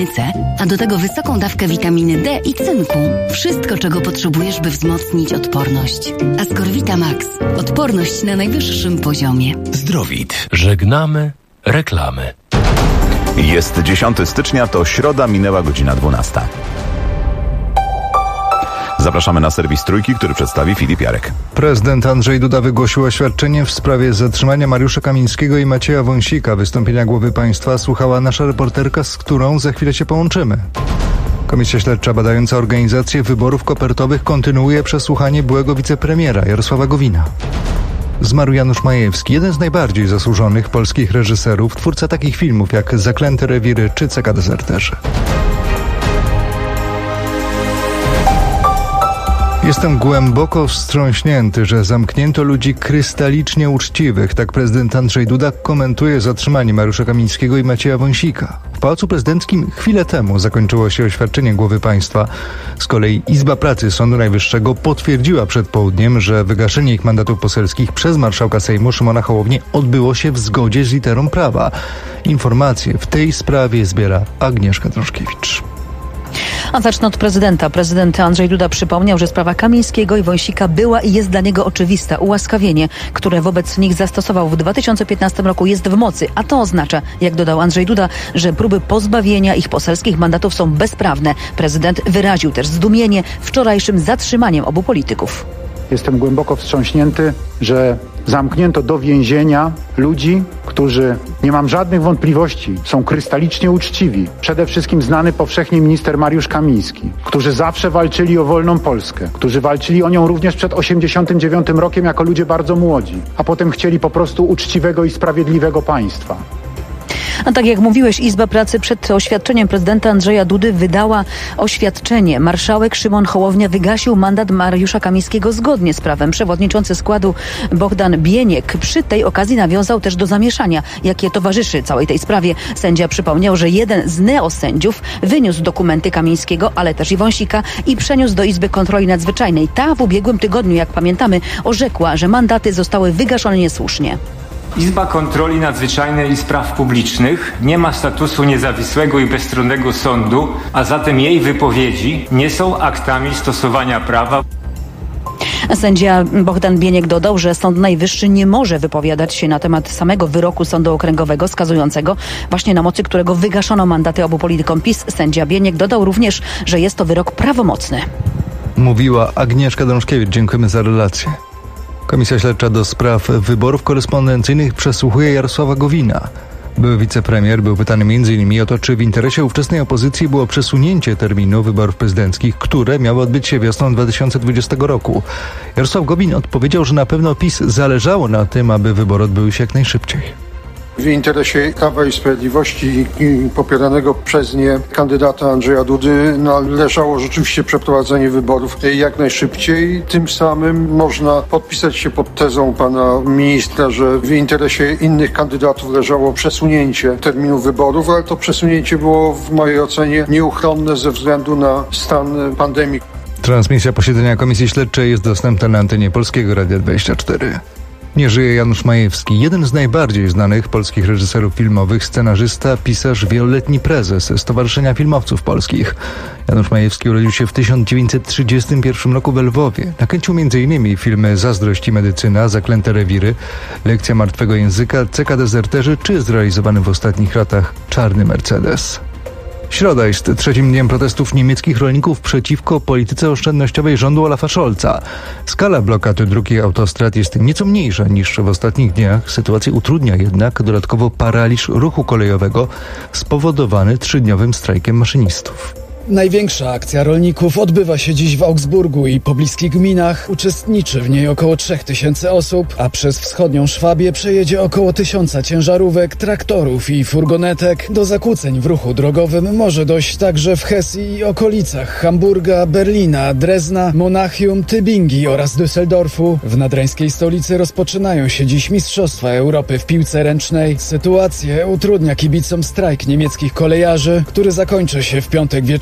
witaminy C, a do tego wysoką dawkę witaminy D i cynku. Wszystko, czego potrzebujesz, by wzmocnić odporność. Ascorvita Max. Odporność na najwyższym poziomie. Zdrowit. Żegnamy reklamy. Jest 10 stycznia, to środa, minęła godzina 12. Zapraszamy na serwis Trójki, który przedstawi Filip Jarek. Prezydent Andrzej Duda wygłosił oświadczenie w sprawie zatrzymania Mariusza Kamińskiego i Macieja Wąsika. Wystąpienia głowy państwa słuchała nasza reporterka, z którą za chwilę się połączymy. Komisja Śledcza badająca organizację wyborów kopertowych kontynuuje przesłuchanie byłego wicepremiera Jarosława Gowina. Zmarł Janusz Majewski, jeden z najbardziej zasłużonych polskich reżyserów, twórca takich filmów jak Zaklęte rewiry czy CK Dezerterzy. Jestem głęboko wstrząśnięty, że zamknięto ludzi krystalicznie uczciwych. Tak prezydent Andrzej Duda komentuje zatrzymanie Mariusza Kamińskiego i Macieja Wąsika. W Pałacu Prezydenckim chwilę temu zakończyło się oświadczenie głowy państwa. Z kolei Izba Pracy Sądu Najwyższego potwierdziła przed południem, że wygaszenie ich mandatów poselskich przez marszałka Sejmu Szymona Hołownię odbyło się w zgodzie z literą prawa. Informacje w tej sprawie zbiera Agnieszka Drążkiewicz. A zacznę od prezydenta. Prezydent Andrzej Duda przypomniał, że sprawa Kamińskiego i Wąsika była i jest dla niego oczywista. Ułaskawienie, które wobec nich zastosował w 2015 roku, jest w mocy. A to oznacza, jak dodał Andrzej Duda, że próby pozbawienia ich poselskich mandatów są bezprawne. Prezydent wyraził też zdumienie wczorajszym zatrzymaniem obu polityków. Jestem głęboko wstrząśnięty, że zamknięto do więzienia ludzi, którzy, nie mam żadnych wątpliwości, są krystalicznie uczciwi. Przede wszystkim znany powszechnie minister Mariusz Kamiński, którzy zawsze walczyli o wolną Polskę, którzy walczyli o nią również przed 1989 rokiem jako ludzie bardzo młodzi, a potem chcieli po prostu uczciwego i sprawiedliwego państwa. A tak jak mówiłeś, Izba Pracy przed oświadczeniem prezydenta Andrzeja Dudy wydała oświadczenie. Marszałek Szymon Hołownia wygasił mandat Mariusza Kamińskiego zgodnie z prawem. Przewodniczący składu Bohdan Bieniek przy tej okazji nawiązał też do zamieszania, jakie towarzyszy całej tej sprawie. Sędzia przypomniał, że jeden z neosędziów wyniósł dokumenty Kamińskiego, ale też i Wąsika i przeniósł do Izby Kontroli Nadzwyczajnej. Ta w ubiegłym tygodniu, jak pamiętamy, orzekła, że mandaty zostały wygaszone niesłusznie. Izba Kontroli Nadzwyczajnej i Spraw Publicznych nie ma statusu niezawisłego i bezstronnego sądu, a zatem jej wypowiedzi nie są aktami stosowania prawa. Sędzia Bohdan Bieniek dodał, że Sąd Najwyższy nie może wypowiadać się na temat samego wyroku Sądu Okręgowego skazującego, właśnie na mocy którego wygaszono mandaty obu politykom PiS. Sędzia Bieniek dodał również, że jest to wyrok prawomocny. Mówiła Agnieszka Drążkiewicz. Dziękujemy za relację. Komisja Śledcza do spraw wyborów korespondencyjnych przesłuchuje Jarosława Gowina. Były wicepremier był pytany m.in. o to, czy w interesie ówczesnej opozycji było przesunięcie terminu wyborów prezydenckich, które miały odbyć się wiosną 2020 roku. Jarosław Gowin odpowiedział, że na pewno PiS zależało na tym, aby wybory odbyły się jak najszybciej. W interesie Prawa i Sprawiedliwości i popieranego przez nie kandydata Andrzeja Dudy należało rzeczywiście przeprowadzenie wyborów jak najszybciej. Tym samym można podpisać się pod tezą pana ministra, że w interesie innych kandydatów leżało przesunięcie terminu wyborów, ale to przesunięcie było w mojej ocenie nieuchronne ze względu na stan pandemii. Transmisja posiedzenia Komisji Śledczej jest dostępna na antenie Polskiego Radia 24. Nie żyje Janusz Majewski, jeden z najbardziej znanych polskich reżyserów filmowych, scenarzysta, pisarz, wieloletni prezes Stowarzyszenia Filmowców Polskich. Janusz Majewski urodził się w 1931 roku w Lwowie. Nakręcił m.in. filmy Zazdrość i Medycyna, Zaklęte rewiry, Lekcja martwego języka, CK Dezerterzy czy zrealizowany w ostatnich latach Czarny Mercedes. Środa jest trzecim dniem protestów niemieckich rolników przeciwko polityce oszczędnościowej rządu Olafa Scholza. Skala blokady dróg i autostrad jest nieco mniejsza niż w ostatnich dniach. Sytuację utrudnia jednak dodatkowo paraliż ruchu kolejowego spowodowany 3-dniowym strajkiem maszynistów. Największa akcja rolników odbywa się dziś w Augsburgu i pobliskich gminach. Uczestniczy w niej około 3000 osób, a przez wschodnią Szwabię przejedzie około 1000 ciężarówek, traktorów i furgonetek. Do zakłóceń w ruchu drogowym może dojść także w Hesji i okolicach Hamburga, Berlina, Drezna, Monachium, Tybingi oraz Düsseldorfu. W nadreńskiej stolicy rozpoczynają się dziś Mistrzostwa Europy w piłce ręcznej. Sytuację utrudnia kibicom strajk niemieckich kolejarzy, który zakończy się w piątek wieczorem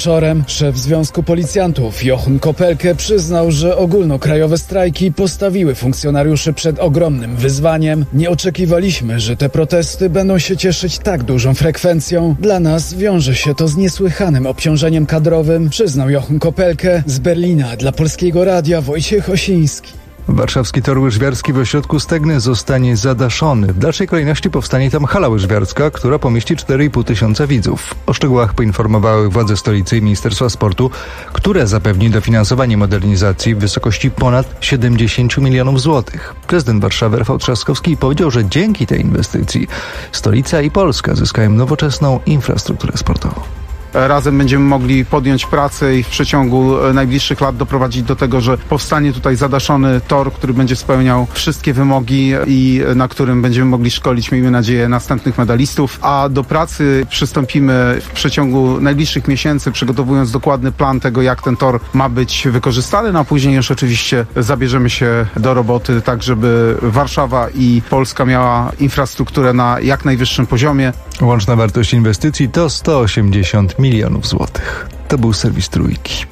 wieczorem szef Związku Policjantów Jochen Kopelke przyznał, że ogólnokrajowe strajki postawiły funkcjonariuszy przed ogromnym wyzwaniem. Nie oczekiwaliśmy, że te protesty będą się cieszyć tak dużą frekwencją. Dla nas wiąże się to z niesłychanym obciążeniem kadrowym, przyznał Jochen Kopelke. Z Berlina dla Polskiego Radia Wojciech Osiński. Warszawski tor łyżwiarski w ośrodku Stegny zostanie zadaszony. W dalszej kolejności powstanie tam hala łyżwiarska, która pomieści 4,5 tysiąca widzów. O szczegółach poinformowały władze stolicy i Ministerstwa Sportu, które zapewni dofinansowanie modernizacji w wysokości ponad 70 milionów złotych. Prezydent Warszawy Rafał Trzaskowski powiedział, że dzięki tej inwestycji stolica i Polska zyskają nowoczesną infrastrukturę sportową. Razem będziemy mogli podjąć pracę i w przeciągu najbliższych lat doprowadzić do tego, że powstanie tutaj zadaszony tor, który będzie spełniał wszystkie wymogi i na którym będziemy mogli szkolić, miejmy nadzieję, następnych medalistów. A do pracy przystąpimy w przeciągu najbliższych miesięcy, przygotowując dokładny plan tego, jak ten tor ma być wykorzystany, a później już oczywiście zabierzemy się do roboty, tak żeby Warszawa i Polska miała infrastrukturę na jak najwyższym poziomie. Łączna wartość inwestycji to 180 milionów złotych. To był serwis Trójki.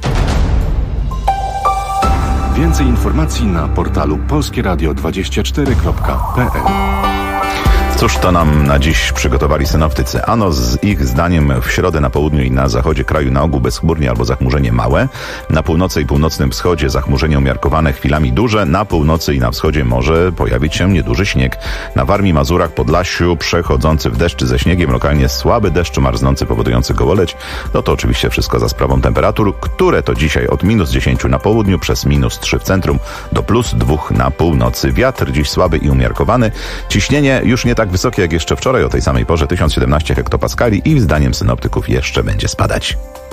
Więcej informacji na portalu polskieradio24.pl. Cóż to nam na dziś przygotowali synoptycy? Ano z ich zdaniem w środę na południu i na zachodzie kraju na ogół bezchmurnie albo zachmurzenie małe. Na północy i północnym wschodzie zachmurzenie umiarkowane, chwilami duże. Na północy i na wschodzie może pojawić się nieduży śnieg. Na Warmii, Mazurach, Podlasiu przechodzący w deszcz ze śniegiem, lokalnie słaby deszcz marznący powodujący gołoleć. No to oczywiście wszystko za sprawą temperatur, które to dzisiaj od -10 na południu przez -3 w centrum do +2 na północy. Wiatr dziś słaby i umiarkowany. Ciśnienie już nie tak wysokie jak jeszcze wczoraj o tej samej porze, 1017 hektopaskali i zdaniem synoptyków jeszcze będzie spadać.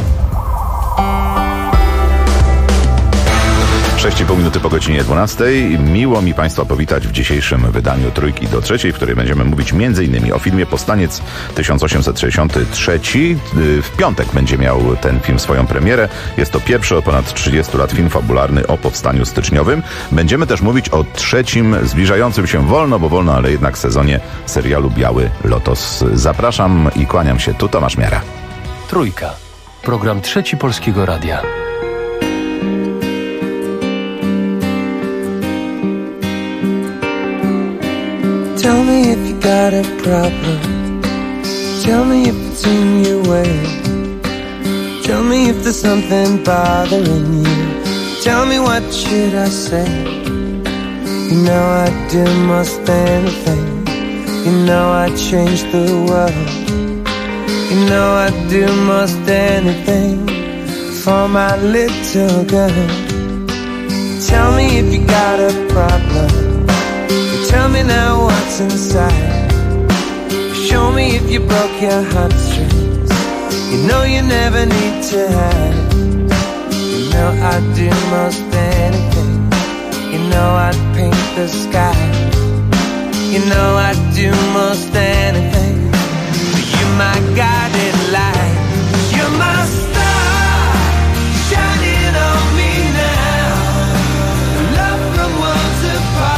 6,5 minuty po godzinie 12. Miło mi Państwa powitać w dzisiejszym wydaniu Trójki do Trzeciej, w której będziemy mówić m.in. o filmie Powstaniec 1863. W piątek będzie miał ten film swoją premierę. Jest to pierwszy od ponad 30 lat film fabularny o powstaniu styczniowym. Będziemy też mówić o trzecim, zbliżającym się wolno, bo wolno, ale jednak sezonie serialu Biały Lotos. Zapraszam i kłaniam się. Tu Tomasz Miara. Trójka. Program Trzeci Polskiego Radia. Tell me if you got a problem. Tell me if it's in your way. Tell me if there's something bothering you. Tell me what should I say. You know I'd do most anything. You know I'd change the world. You know I'd do most anything for my little girl. Tell me if you got a problem. Tell me now what's inside. Show me if you broke your heartstrings. You know you never need to hide. You know I'd do most anything. You know I'd paint the sky. You know I'd do most anything. You're my guiding light. You're my star, shining on me now. Love from worlds apart.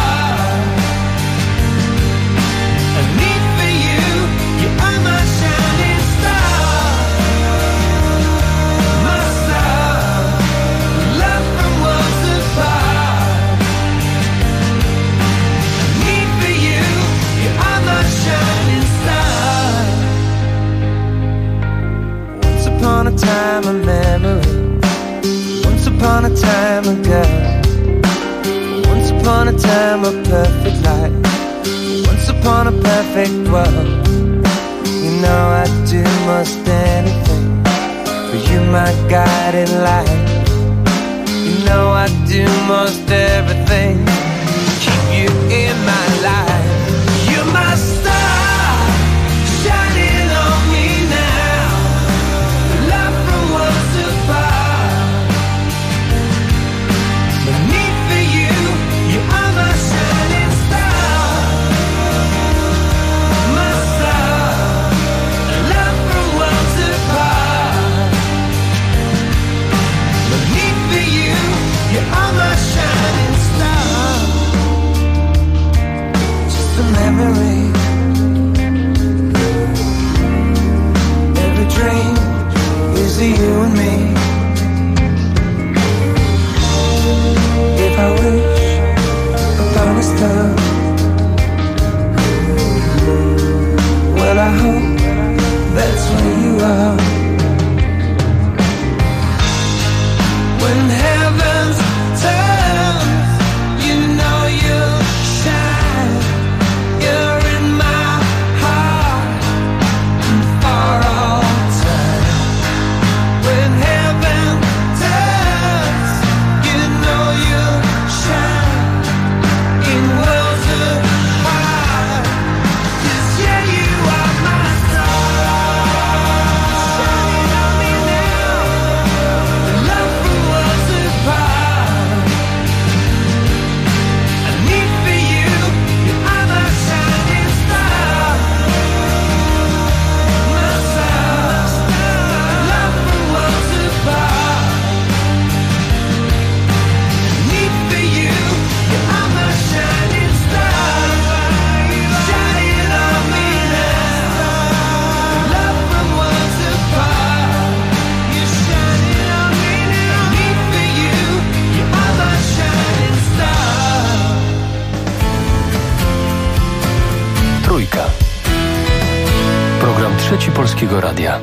Upon a time of memory. Once upon a time ago. Once upon a time of perfect light. Once upon a perfect world. You know I'd do most anything for you, my guiding light. You know I'd do most everything to keep you in my life. You're my star, shining on me now. Love from worlds apart. But me for you, you are my shining star. My star, love from worlds apart. But me for you, you are my shining star. Polskiego Radia.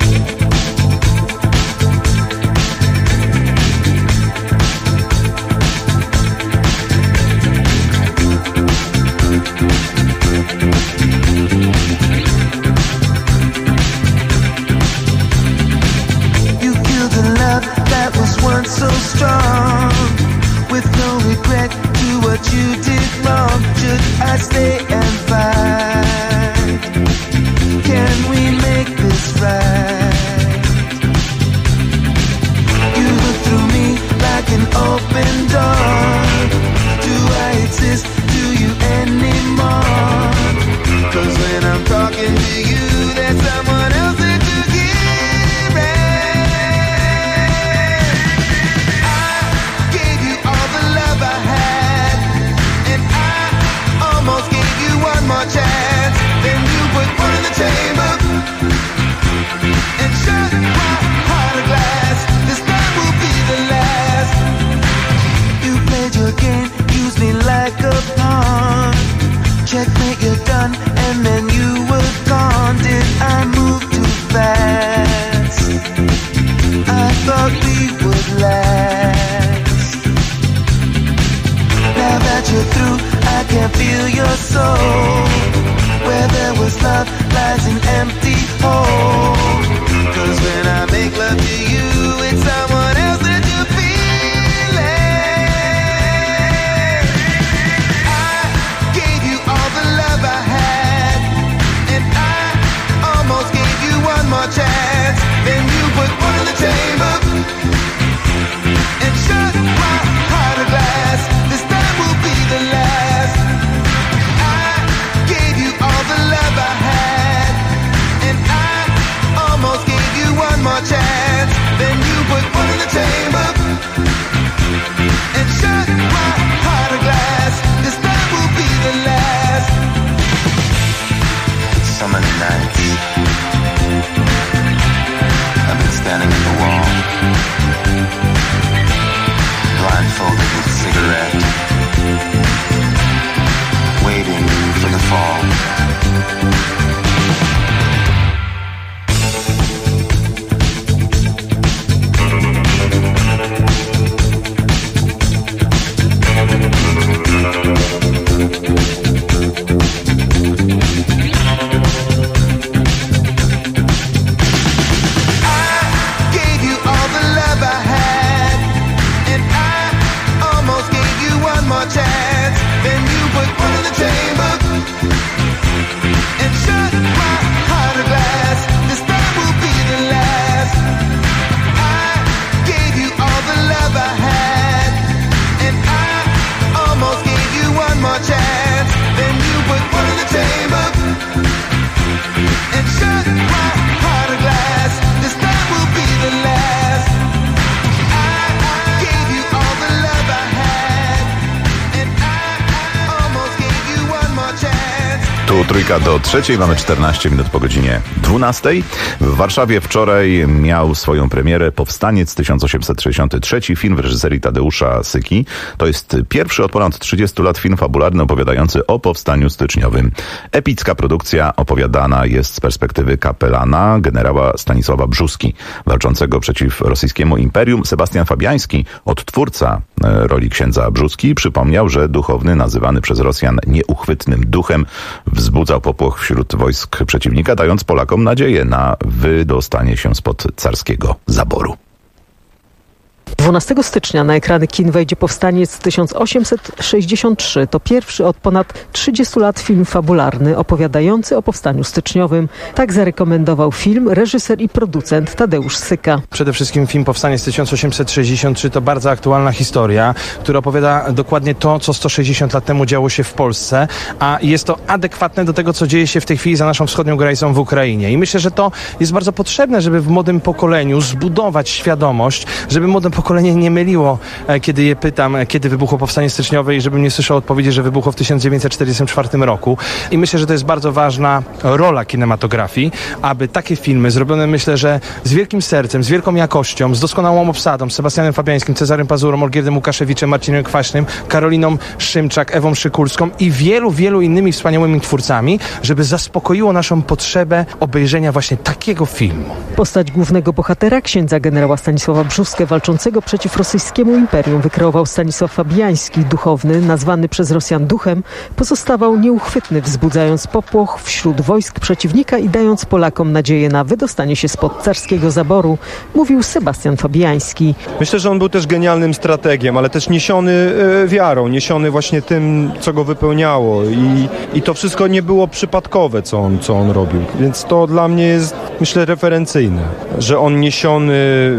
That was once so strong, with no regret to what you did wrong. Should I stay and fight? Can we make this right? You look through me like an open door. Do I exist to you anymore? 'Cause when I'm talking to you, there's someone else that you hear. More chance, then you put one in the chamber and shut my heart of glass. This time will be the last. You played your game, used me like a pawn. Checkmate, you're done, and then you were gone. Did I move too fast? I thought we would last. Now that you're through, I can feel your soul. Where there was love lies an empty hole. 'Cause when I make love to you, it's someone else that you're feeling. I gave you all the love I had, and I almost gave you one more chance. Then you put one in the chamber and shut my heart of glass. This time will be the last. I gave you all the love I had, and I almost gave you one more chance. Then you put one in the chamber and shut my heart of glass. This time will be the last. Summer nights, I've been standing at the wall, blindfolded with a cigarette, waiting for the fall. Trójka do trzeciej, mamy 14 minut po godzinie 12. W Warszawie wczoraj miał swoją premierę Powstaniec 1863, film w reżyserii Tadeusza Syki. To jest pierwszy od ponad 30 lat film fabularny opowiadający o powstaniu styczniowym. Epicka produkcja opowiadana jest z perspektywy kapelana generała Stanisława Brzóski, walczącego przeciw rosyjskiemu imperium. Sebastian Fabiański, odtwórca roli księdza Brzóski, przypomniał, że duchowny nazywany przez Rosjan nieuchwytnym duchem wzbudzał popłoch wśród wojsk przeciwnika, dając Polakom nadzieję na wydostanie się spod carskiego zaboru. 12 stycznia na ekrany kin wejdzie Powstaniec 1863. To pierwszy od ponad 30 lat film fabularny opowiadający o powstaniu styczniowym. Tak zarekomendował film reżyser i producent Tadeusz Syka. Przede wszystkim film Powstaniec 1863 to bardzo aktualna historia, która opowiada dokładnie to, co 160 lat temu działo się w Polsce, a jest to adekwatne do tego, co dzieje się w tej chwili za naszą wschodnią granicą w Ukrainie. I myślę, że to jest bardzo potrzebne, żeby w młodym pokoleniu zbudować świadomość, żeby młodym pokoleniu pokolenie nie myliło, kiedy je pytam, kiedy wybuchło powstanie styczniowe i żebym nie słyszał odpowiedzi, że wybuchło w 1944 roku. I myślę, że to jest bardzo ważna rola kinematografii, aby takie filmy zrobione, myślę, że z wielkim sercem, z wielką jakością, z doskonałą obsadą, z Sebastianem Fabiańskim, Cezarym Pazurą, Olgierdem Łukaszewiczem, Marcinem Kwaśnym, Karoliną Szymczak, Ewą Szykulską i wielu innymi wspaniałymi twórcami, żeby zaspokoiło naszą potrzebę obejrzenia właśnie takiego filmu. Postać głównego bohatera, księdza generała Stanisława Brzuskę, walczącego przeciw rosyjskiemu imperium, wykreował Stanisław Fabiański. Duchowny, nazwany przez Rosjan duchem, pozostawał nieuchwytny, wzbudzając popłoch wśród wojsk przeciwnika i dając Polakom nadzieję na wydostanie się spod carskiego zaboru, mówił Sebastian Fabiański. Myślę, że on był też genialnym strategiem, ale też niesiony wiarą, niesiony właśnie tym, co go wypełniało i to wszystko nie było przypadkowe, co on robił. Więc to dla mnie jest, myślę, referencyjne, że on niesiony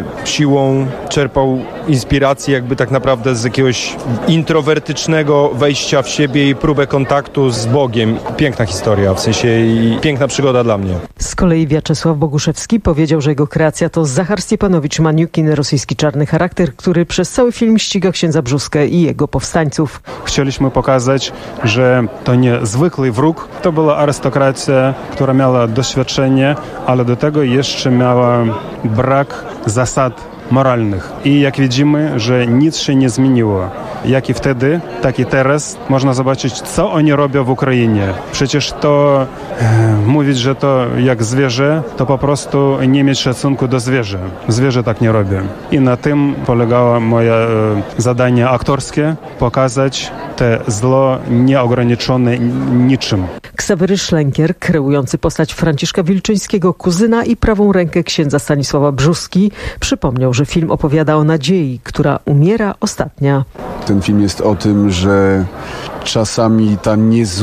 siłą czerpał inspirację jakby tak naprawdę z jakiegoś introwertycznego wejścia w siebie i próbę kontaktu z Bogiem. Piękna historia, w sensie i piękna przygoda dla mnie. Z kolei Wiaczesław Boguszewski powiedział, że jego kreacja to Zachar Stiepanowicz Maniukin, rosyjski czarny charakter, który przez cały film ściga księdza Brzuskę i jego powstańców. Chcieliśmy pokazać, że to nie zwykły wróg, to była arystokracja, która miała doświadczenie, ale do tego jeszcze miała brak zasad moralnych. I jak widzimy, że nic się nie zmieniło. Jak i wtedy, tak i teraz można zobaczyć, co oni robią w Ukrainie. Przecież to mówić, że to jak zwierzę, to po prostu nie mieć szacunku do zwierzę. Zwierzę tak nie robi. I na tym polegało moje zadanie aktorskie, pokazać te zło nieograniczone niczym. Ksawery Szlenkier, kreujący postać Franciszka Wilczyńskiego, kuzyna i prawą rękę księdza Stanisława Brzuski, przypomniał, że film opowiada o nadziei, która umiera ostatnia. Ten film jest o tym, że czasami ta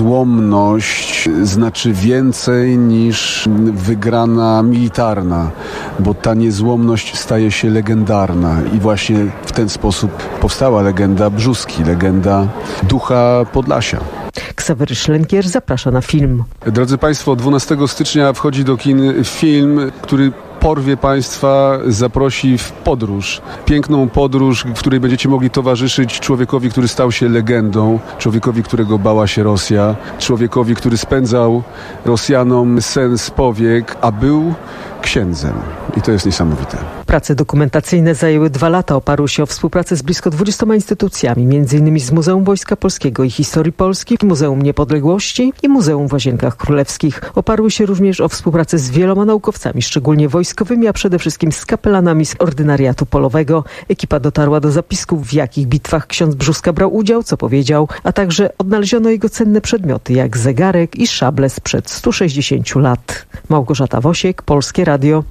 niezłomność znaczy więcej niż wygrana militarna, bo ta niezłomność staje się legendarna i właśnie w ten sposób powstała legenda Brzuski, legenda ducha Podlasia. Ksawery Szlenkier zaprasza na film. Drodzy Państwo, 12 stycznia wchodzi do kin film, który porwie Państwa, zaprosi w podróż. Piękną podróż, w której będziecie mogli towarzyszyć człowiekowi, który stał się legendą, człowiekowi, którego bała się Rosja, człowiekowi, który spędzał Rosjanom sen z powiek, a był księdzem. I to jest niesamowite. Prace dokumentacyjne zajęły 2 lata. Oparły się o współpracę z blisko 20 instytucjami, m.in. z Muzeum Wojska Polskiego i Historii Polski, Muzeum Niepodległości i Muzeum w Łazienkach Królewskich. Oparły się również o współpracę z wieloma naukowcami, szczególnie wojskowymi, a przede wszystkim z kapelanami z ordynariatu polowego. Ekipa dotarła do zapisków, w jakich bitwach ksiądz Brzuska brał udział, co powiedział, a także odnaleziono jego cenne przedmioty, jak zegarek i szable sprzed 160 lat. Małgorzata Wosiek, Polskie Radio.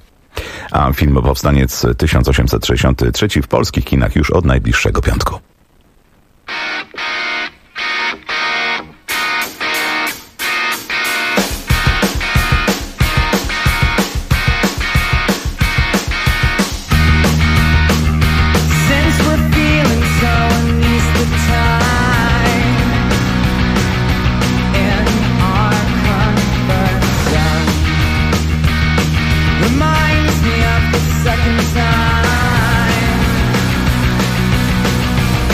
A film Powstaniec 1863 w polskich kinach już od najbliższego piątku. Reminds me of the second time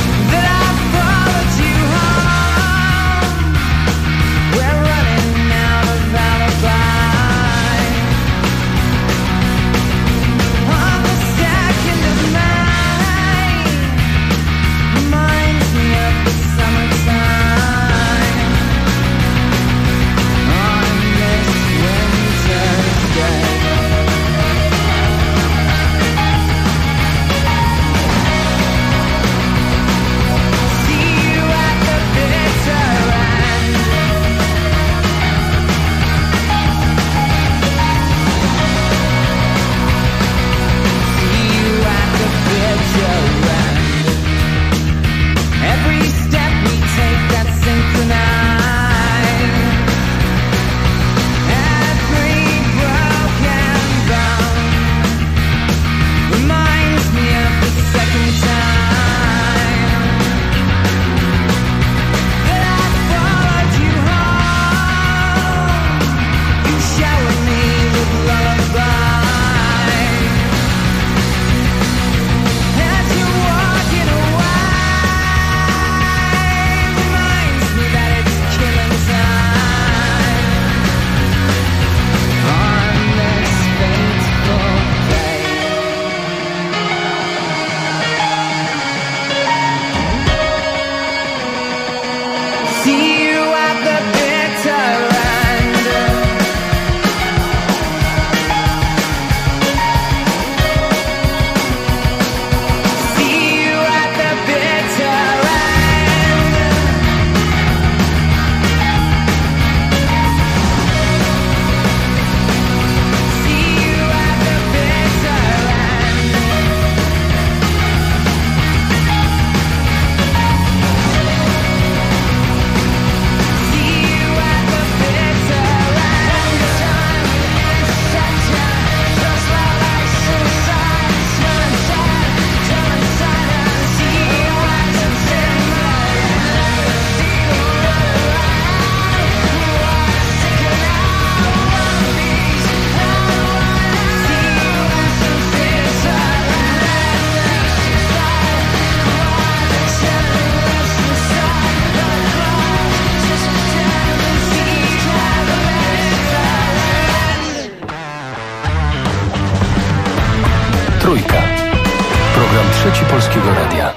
Trójka. Program Trzeci Polskiego Radia.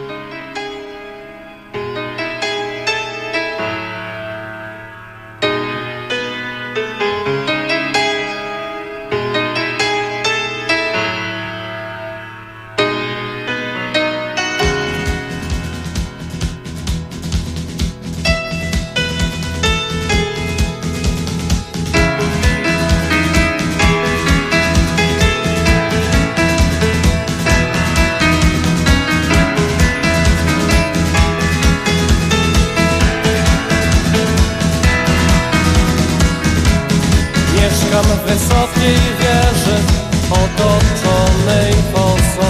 W wysokiej wieży otoczonej fosą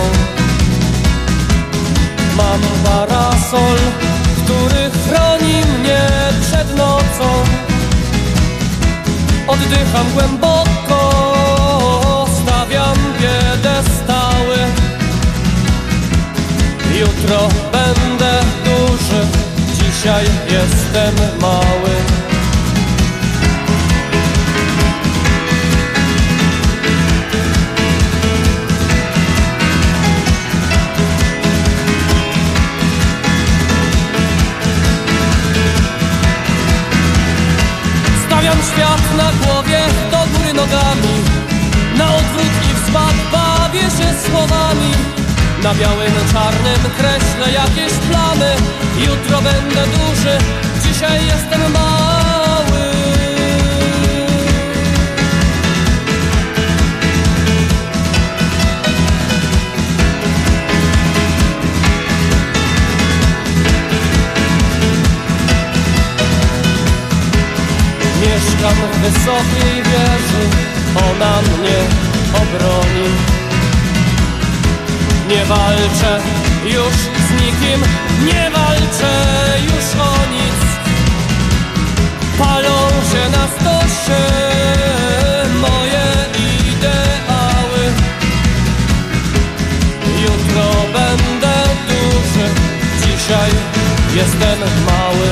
mam parasol, który chroni mnie przed nocą. Oddycham głęboko, stawiam piedestały. Jutro będę duży, dzisiaj jestem mały. Stawiam świat na głowie, do góry nogami, na odwrót i wzbak bawię się słowami. Na białym, czarnym kreślę jakieś plany. Jutro będę duży, dzisiaj jestem mały. Mieszkam w wysokiej wieży, ona mnie obroni. Nie walczę już z nikim, nie walczę już o nic. Palą się na stosie moje ideały. Jutro będę duży, dzisiaj jestem mały.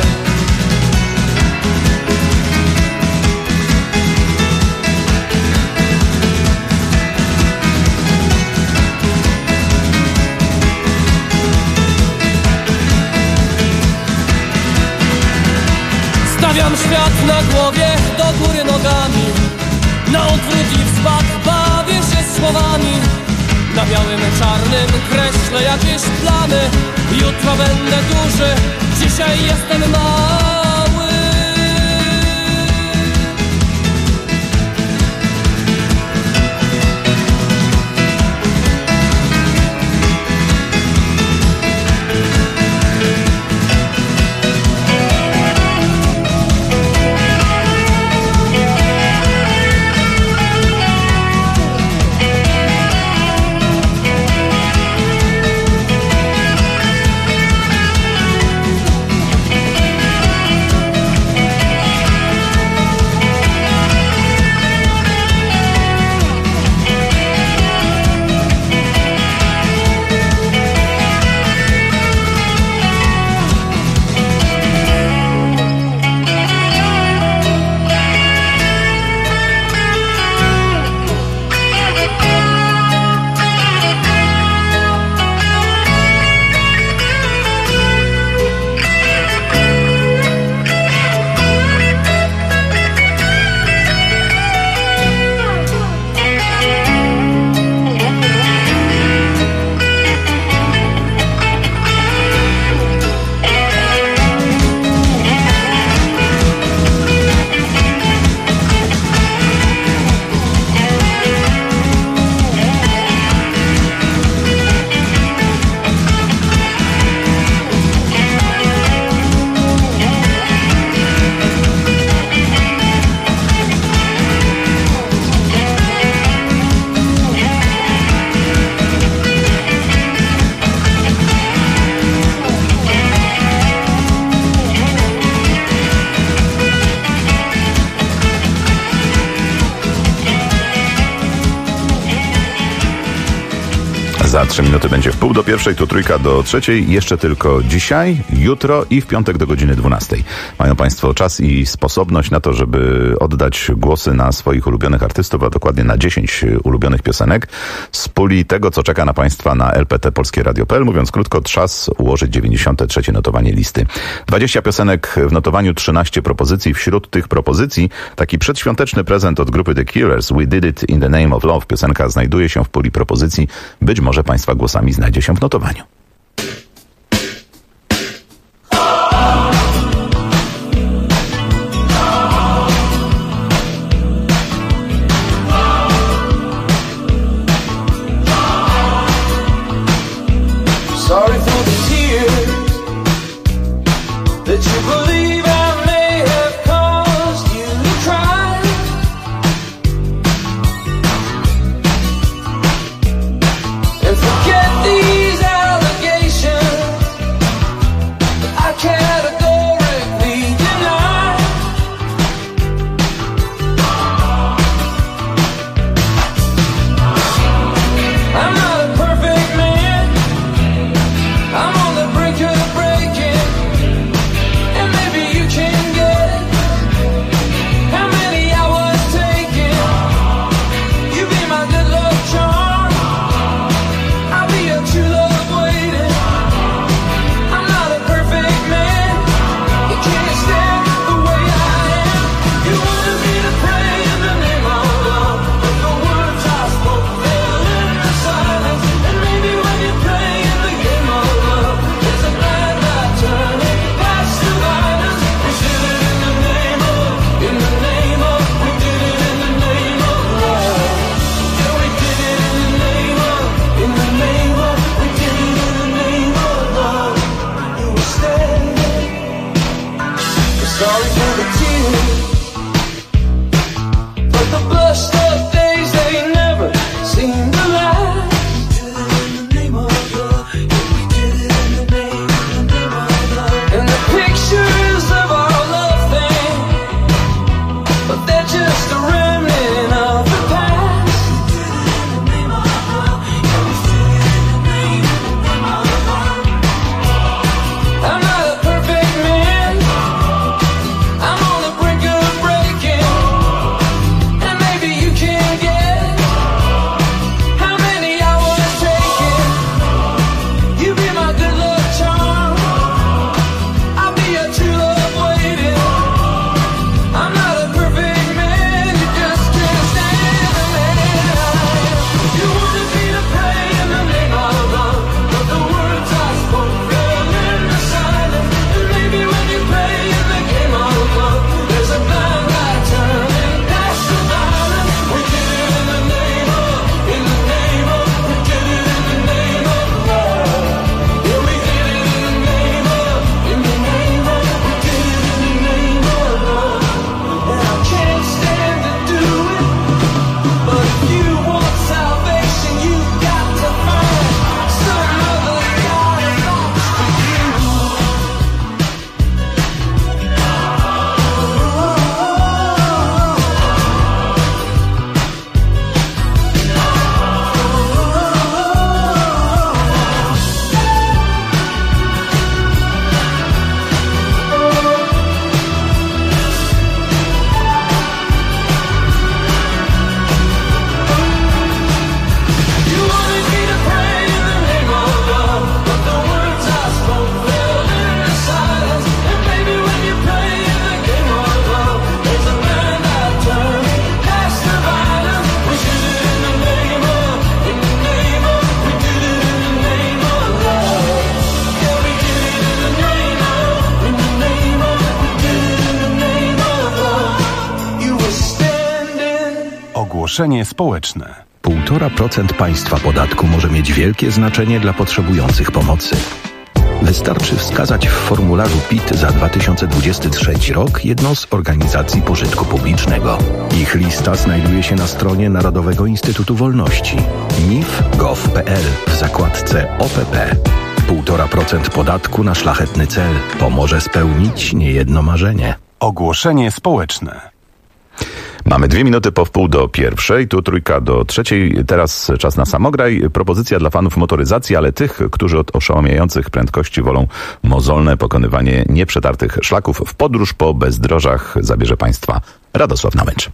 Stawiam świat na głowie, do góry nogami, na odwrót i wzbak bawię się słowami. Na białym, czarnym kreślę jakieś plany. Jutro będę duży, dzisiaj jestem mały. Za 3 minuty będzie 12:30, tu 2:55. Jeszcze tylko dzisiaj, jutro i w piątek do godziny 12:00. Mają Państwo czas i sposobność na to, żeby oddać głosy na swoich ulubionych artystów, a dokładnie na 10 ulubionych piosenek z puli tego, co czeka na Państwa na lpt.polskieradio.pl. Mówiąc krótko, czas ułożyć 93. notowanie listy. 20 piosenek w notowaniu, 13 propozycji. Wśród tych propozycji taki przedświąteczny prezent od grupy The Killers, We Did It in the Name of Love. Piosenka znajduje się w puli propozycji. Być może Państwa głosami znajdzie się w notowaniu. Sorry for the tears that you believe I may have caused you to cry. And forget these allegations that I categorically deny. I'm not a perfect man. I'm on the brink of breaking, and maybe you can get it. How many hours taking? You be my good luck charm. I'll be your true love waiting. I'm not a perfect man. You can't stand the way I am. You wanted me to pray in the name of love, but the words I spoke fell in the silence. And maybe when you pray in the game of love, there's a blind light turning past the violence. We did it in the name of, we did it in the name of love. Yeah, we did it in the name of, we did it in the name of love. You were standing. Sorry for the tears, but the blushed up days, they never seem to last. And the pictures of our love thing, but they're just a remnant of the past. I'm not a perfect man. I'm on the brink of breaking, and maybe you can get it. How many hours taking? You be my good luck charm. I'll be your true love waiting. I'm not a perfect man. You just can't stand the man. You wanted me to pray in the name of love, but the words I spoke fell in the silence. And maybe when you play in the game of love, there's a blind light turning past the violence. We did it in the name of, we did it in the name of love. Yeah, we did it in the name of, we did it in the name of love. And I can't stand to do it, but if you want salvation, you've got to find some other God for you. You wanted me to pray in the name of love, but the words I spoke fell in the silence. And baby, when you play in the game of love, there's a blind light turning past the violence. We did it in the name of, we did it in the name of love. Yeah, we did it in the name of, we did it in the name of love. You were standing. Ogłoszenie społeczne. 1,5% państwa podatku może mieć wielkie znaczenie dla potrzebujących pomocy. Wystarczy wskazać w formularzu PIT za 2023 rok jedną z organizacji pożytku publicznego. Ich lista znajduje się na stronie Narodowego Instytutu Wolności nif.gov.pl w zakładce OPP. 1,5% podatku na szlachetny cel pomoże spełnić niejedno marzenie. Ogłoszenie społeczne. Mamy 2 minuty po 1:30, tu 1:03. Teraz czas na Samograj. Propozycja dla fanów motoryzacji, ale tych, którzy od oszałamiających prędkości wolą mozolne pokonywanie nieprzetartych szlaków. W podróż po bezdrożach zabierze Państwa Radosław Nałęcz.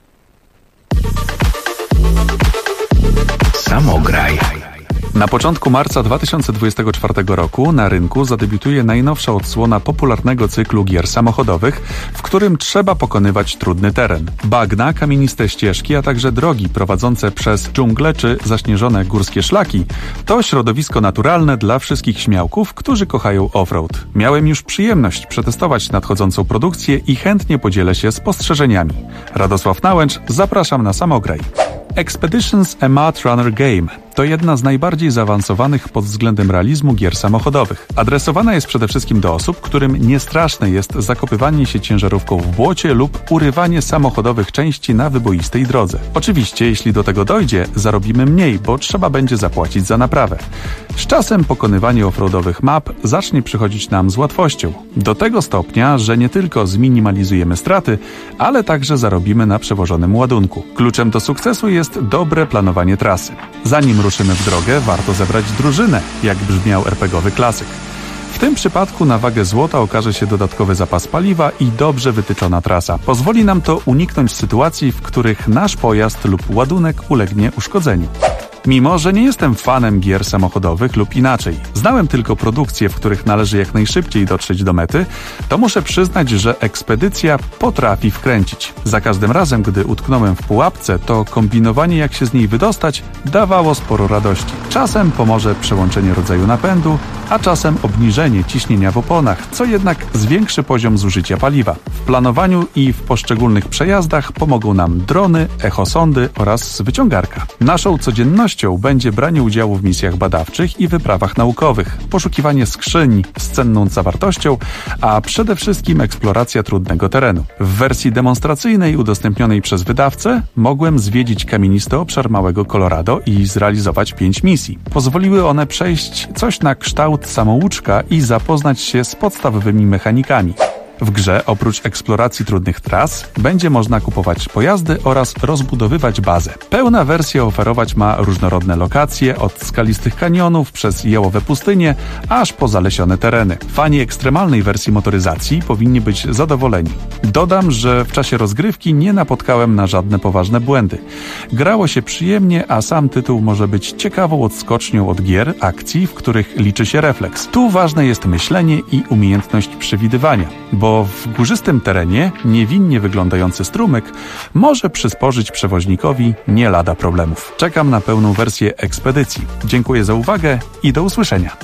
Samograj. Na początku marca 2024 roku na rynku zadebiutuje najnowsza odsłona popularnego cyklu gier samochodowych, w którym trzeba pokonywać trudny teren. Bagna, kamieniste ścieżki, a także drogi prowadzące przez dżunglę czy zaśnieżone górskie szlaki to środowisko naturalne dla wszystkich śmiałków, którzy kochają offroad. Miałem już przyjemność przetestować nadchodzącą produkcję i chętnie podzielę się spostrzeżeniami. Radosław Nałęcz, zapraszam na Samograj. Expeditions A Mud Runner Game to jedna z najbardziej zaawansowanych pod względem realizmu gier samochodowych. Adresowana jest przede wszystkim do osób, którym niestraszne jest zakopywanie się ciężarówką w błocie lub urywanie samochodowych części na wyboistej drodze. Oczywiście, jeśli do tego dojdzie, zarobimy mniej, bo trzeba będzie zapłacić za naprawę. Z czasem pokonywanie offroadowych map zacznie przychodzić nam z łatwością. Do tego stopnia, że nie tylko zminimalizujemy straty, ale także zarobimy na przewożonym ładunku. Kluczem do sukcesu jest dobre planowanie trasy. Zanim ruszymy w drogę, warto zebrać drużynę, jak brzmiał RPGowy klasyk. W tym przypadku na wagę złota okaże się dodatkowy zapas paliwa i dobrze wytyczona trasa. Pozwoli nam to uniknąć sytuacji, w których nasz pojazd lub ładunek ulegnie uszkodzeniu. Mimo że nie jestem fanem gier samochodowych lub inaczej, znałem tylko produkcje, w których należy jak najszybciej dotrzeć do mety, to muszę przyznać, że ekspedycja potrafi wkręcić. Za każdym razem, gdy utknąłem w pułapce, to kombinowanie jak się z niej wydostać dawało sporo radości. Czasem pomoże przełączenie rodzaju napędu, a czasem obniżenie ciśnienia w oponach, co jednak zwiększy poziom zużycia paliwa. W planowaniu i w poszczególnych przejazdach pomogą nam drony, echosondy oraz wyciągarka. Naszą codziennością będzie branie udziału w misjach badawczych i wyprawach naukowych, poszukiwanie skrzyń z cenną zawartością, a przede wszystkim eksploracja trudnego terenu. W wersji demonstracyjnej udostępnionej przez wydawcę mogłem zwiedzić kamienisty obszar Małego Colorado i zrealizować 5 misji. Pozwoliły one przejść coś na kształt samouczka i zapoznać się z podstawowymi mechanikami. W grze oprócz eksploracji trudnych tras będzie można kupować pojazdy oraz rozbudowywać bazę. Pełna wersja oferować ma różnorodne lokacje, od skalistych kanionów przez jałowe pustynie, aż po zalesione tereny. Fani ekstremalnej wersji motoryzacji powinni być zadowoleni. Dodam, że w czasie rozgrywki nie napotkałem na żadne poważne błędy. Grało się przyjemnie, a sam tytuł może być ciekawą odskocznią od gier, akcji, w których liczy się refleks. Tu ważne jest myślenie i umiejętność przewidywania, bo w górzystym terenie niewinnie wyglądający strumyk może przysporzyć przewoźnikowi nie lada problemów. Czekam na pełną wersję ekspedycji. Dziękuję za uwagę i do usłyszenia.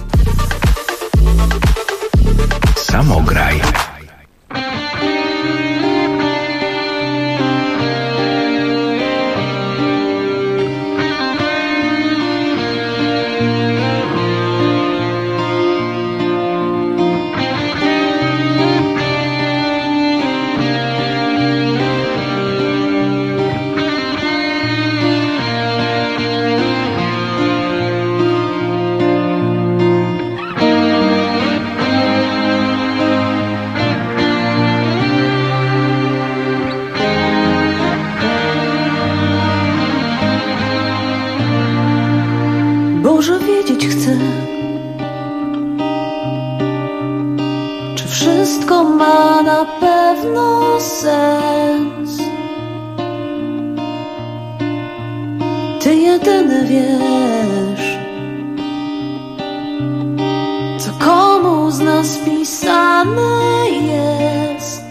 Samograj. Boże, wiedzieć chcę, czy wszystko ma na pewno sens. Ty jedyny wiesz, co komu z nas pisane jest.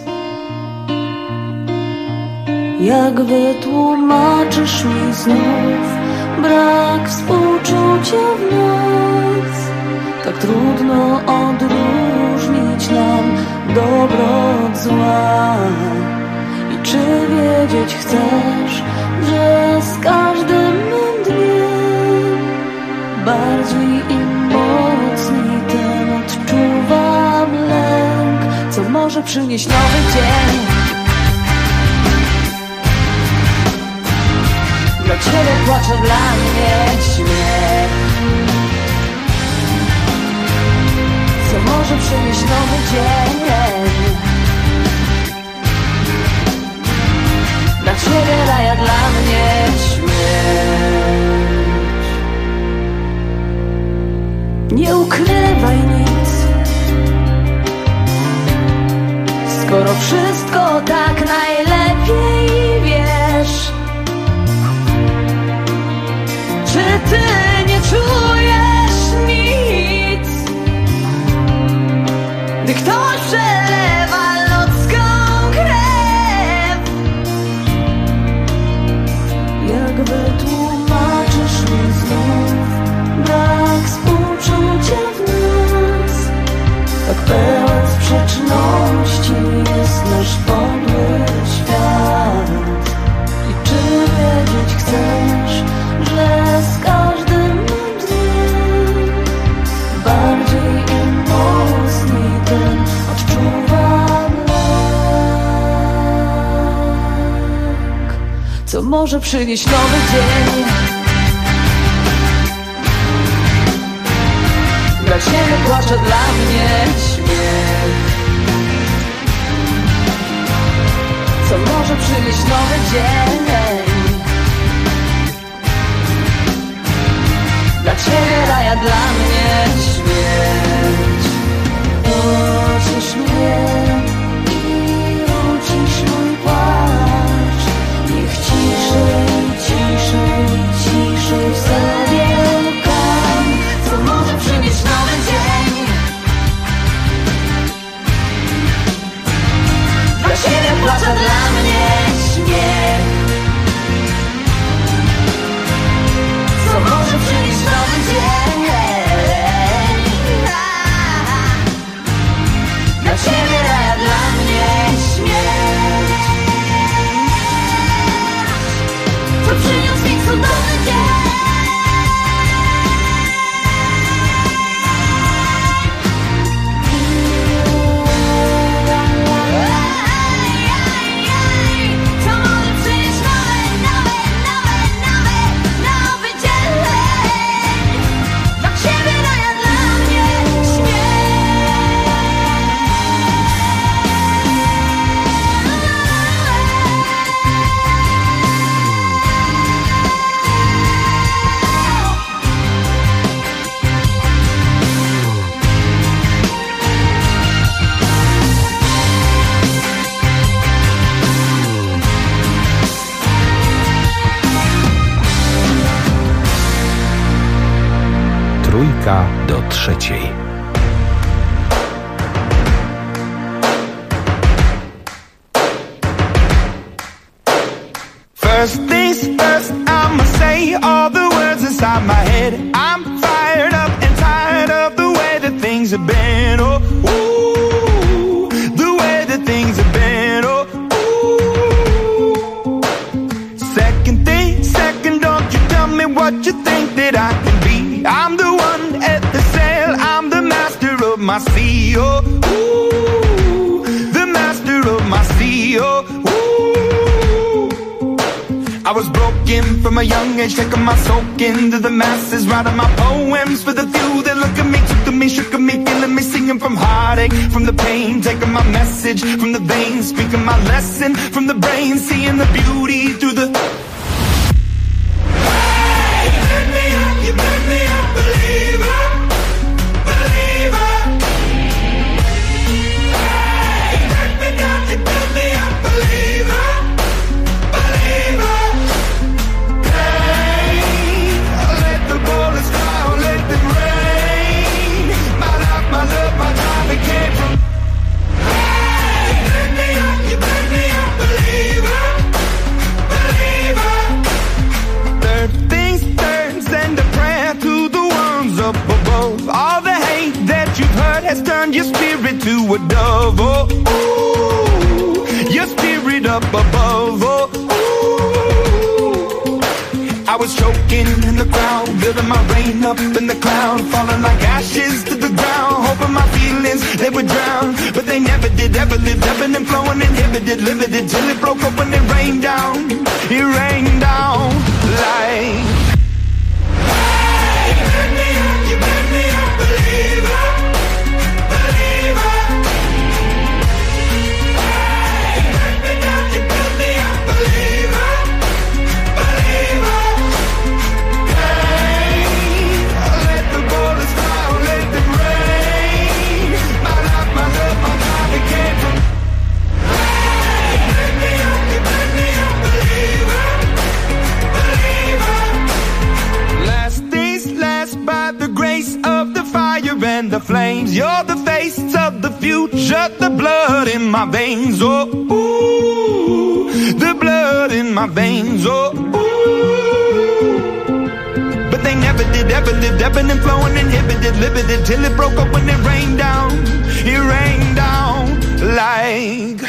Jak wytłumaczysz mi znów brak współczucia w nas? Tak trudno odróżnić nam dobro od zła. I czy wiedzieć chcesz, że z każdym dniem bardziej i mocniej ten odczuwam lęk, co może przynieść nowy dzień. Dla Ciebie płacze, dla mnie śmiech, co może przynieść nowy dzień. Dla Nie ukrywaj nic, skoro wszystko tak najlepiej wiesz. Czy ty nie czujesz nic, gdy ktoś przelewa ludzką krew? Jak wytłumaczysz mi znów brak współczucia w nas? Tak pełen sprzeczności jest nasz podły świat. I czy wiedzieć chcesz, że z każdym dniem bardziej i mocniej ten odczuwa brak, co może przynieść nowy dzień. Dla ciebie płacze, dla mnie śmiech, co może przynieść nowy dzień. Dla ciebie raj, a dla mnie śmierć. Pocisz mnie i ucisz mój płacz. Niech ciszej, ciszej, ciszej w sobie łkam, co może przynieść nowy dzień. Dla ciebie płacz, a dla mnie śmiech, co może przynieść nowy dzień. Dla ciebie raj, a dla mnie śmierć, co przyniósł mi cudowny dzień. Trójka do trzeciej. First things first, I'ma say all the words inside my head. I'm fired up and tired of the way that things have been. Oh, ooh, the way that things have been. Oh, ooh. Second thing, second, don't you tell me what you think that I can be. I'm the one at the sail, I'm the master of my sea. Oh, ooh, the master of my sea. Oh, I was broken from a young age, taking my soak into the masses, writing my poems for the few that look at me, took to me, shook at me, feeling me, singing from heartache, from the pain, taking my message from the veins, speaking my lesson from the brain, seeing the beauty through the... Hey, you turn me up, you turn me up, believer, believer. Hey, you turn me down, you turn me up, believer, believer. My love, my time, it came from. Hey, you burn me up, believer, believer. Third things third, send a prayer to the ones up above. All the hate that you've heard has turned your spirit to a dove. Oh, ooh, your spirit up above. Oh, ooh. I was choking in the crowd, building my rain up in the cloud, falling like ashes to the ground, hoping my feelings, they would drown, but they never did, ever lived, ebbing and flowing, inhibited, limited, till it broke open and rained down, it rained down like... Hey, you burn me up, believer, believer. Hey, you burn me down, you build me up, believer, believer. Hey, let the bullets fly. names. You're the face of the future, the blood in my veins. Oh, ooh, the blood in my veins. Oh, ooh. But they never did, ever lived, ebbing and flowing, inhibited, limited, till it broke up when it rained down. It rained down like...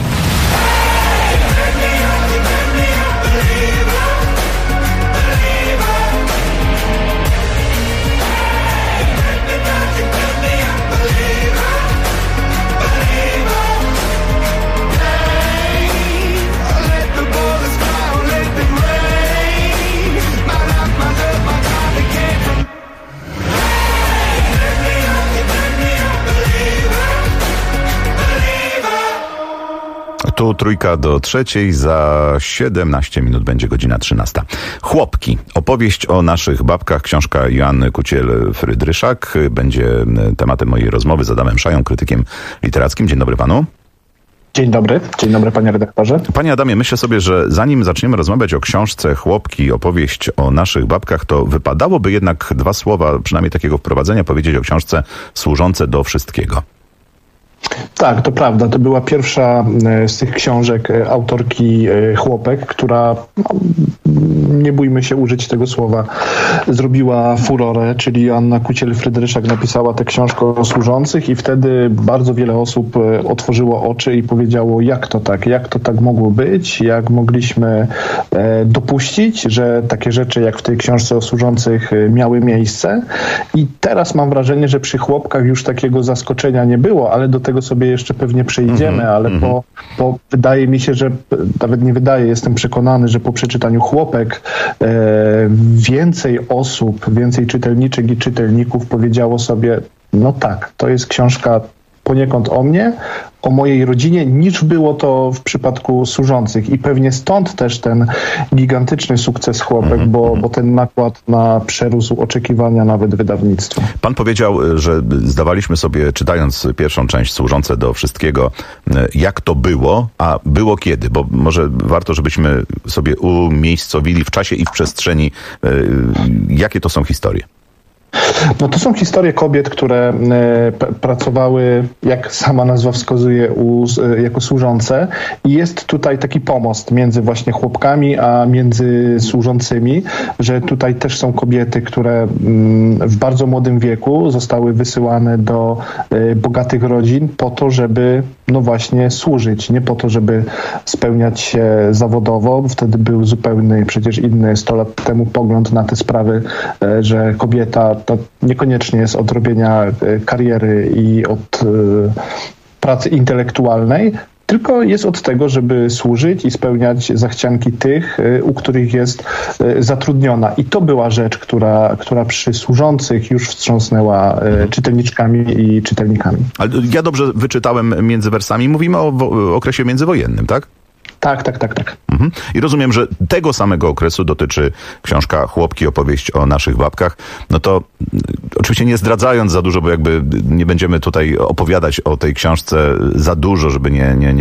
Tu 2:03, za 17 minut będzie godzina 13. Chłopki. Opowieść o naszych babkach. Książka Joanny Kuciel-Frydryszak będzie tematem mojej rozmowy z Adamem Szają, krytykiem literackim. Dzień dobry panu. Dzień dobry panie redaktorze. Panie Adamie, myślę sobie, że zanim zaczniemy rozmawiać o książce Chłopki, opowieść o naszych babkach, to wypadałoby jednak dwa słowa, przynajmniej takiego wprowadzenia, powiedzieć o książce Służące do wszystkiego. Tak, to prawda. To była pierwsza z tych książek autorki Chłopek, która, nie bójmy się użyć tego słowa, zrobiła furorę, czyli Joanna Kuciel-Frydryszak napisała tę książkę o służących i wtedy bardzo wiele osób otworzyło oczy i powiedziało, jak to tak mogło być, jak mogliśmy dopuścić, że takie rzeczy jak w tej książce o służących miały miejsce. I teraz mam wrażenie, że przy Chłopkach już takiego zaskoczenia nie było, ale do tego sobie jeszcze pewnie przejdziemy, ale po wydaje mi się, że nawet nie wydaje, jestem przekonany, że po przeczytaniu Chłopek więcej osób, więcej czytelniczek i czytelników powiedziało sobie, no tak, to jest książka poniekąd o mnie, o mojej rodzinie, niż było to w przypadku służących. I pewnie stąd też ten gigantyczny sukces Chłopek, bo ten nakład przerósł oczekiwania nawet wydawnictwa. Pan powiedział, że zdawaliśmy sobie, czytając pierwszą część Służące do wszystkiego, jak to było, a było kiedy? Bo może warto, żebyśmy sobie umiejscowili w czasie i w przestrzeni, jakie to są historie. No to są historie kobiet, które pracowały, jak sama nazwa wskazuje, jako służące i jest tutaj taki pomost między właśnie chłopkami, a między służącymi, że tutaj też są kobiety, które w bardzo młodym wieku zostały wysyłane do bogatych rodzin po to, żeby no właśnie służyć, nie po to, żeby spełniać się zawodowo, bo wtedy był zupełnie przecież inny 100 lat temu pogląd na te sprawy, że kobieta to niekoniecznie jest od robienia kariery i od pracy intelektualnej, tylko jest od tego, żeby służyć i spełniać zachcianki tych, u których jest zatrudniona. I to była rzecz, która przy służących już wstrząsnęła czytelniczkami i czytelnikami. Ale ja dobrze wyczytałem między wersami. Mówimy o okresie międzywojennym, tak? Tak. I rozumiem, że tego samego okresu dotyczy książka Chłopki, opowieść o naszych babkach. No to oczywiście nie zdradzając za dużo, bo jakby nie będziemy tutaj opowiadać o tej książce za dużo, żeby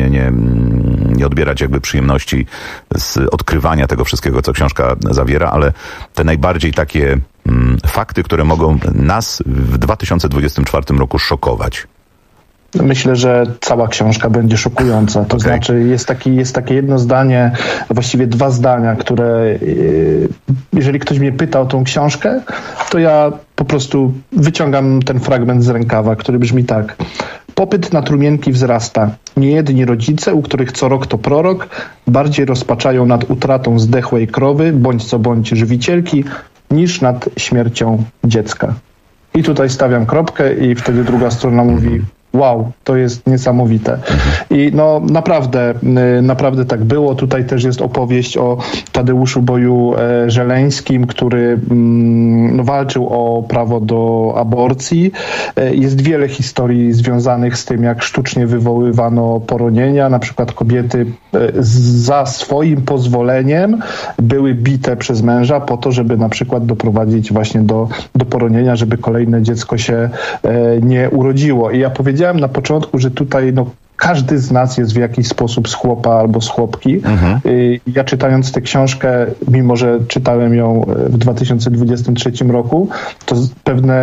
nie odbierać jakby przyjemności z odkrywania tego wszystkiego, co książka zawiera, ale te najbardziej takie fakty, które mogą nas w 2024 roku szokować. Myślę, że cała książka będzie szokująca. To znaczy jest takie jedno zdanie, właściwie dwa zdania, które jeżeli ktoś mnie pyta o tą książkę, to ja po prostu wyciągam ten fragment z rękawa, który brzmi tak. Popyt na trumienki wzrasta. Niejedni rodzice, u których co rok to prorok, bardziej rozpaczają nad utratą zdechłej krowy, bądź co bądź żywicielki, niż nad śmiercią dziecka. I tutaj stawiam kropkę i wtedy druga strona mówi: wow, to jest niesamowite. I no naprawdę tak było. Tutaj też jest opowieść o Tadeuszu Boju Żeleńskim, który walczył o prawo do aborcji. Jest wiele historii związanych z tym, jak sztucznie wywoływano poronienia. Na przykład kobiety za swoim pozwoleniem były bite przez męża po to, żeby na przykład doprowadzić właśnie do poronienia, żeby kolejne dziecko się nie urodziło. I ja powiedziałem na początku, że tutaj każdy z nas jest w jakiś sposób z chłopa albo z chłopki. Ja czytając tę książkę, mimo że czytałem ją w 2023 roku, to pewne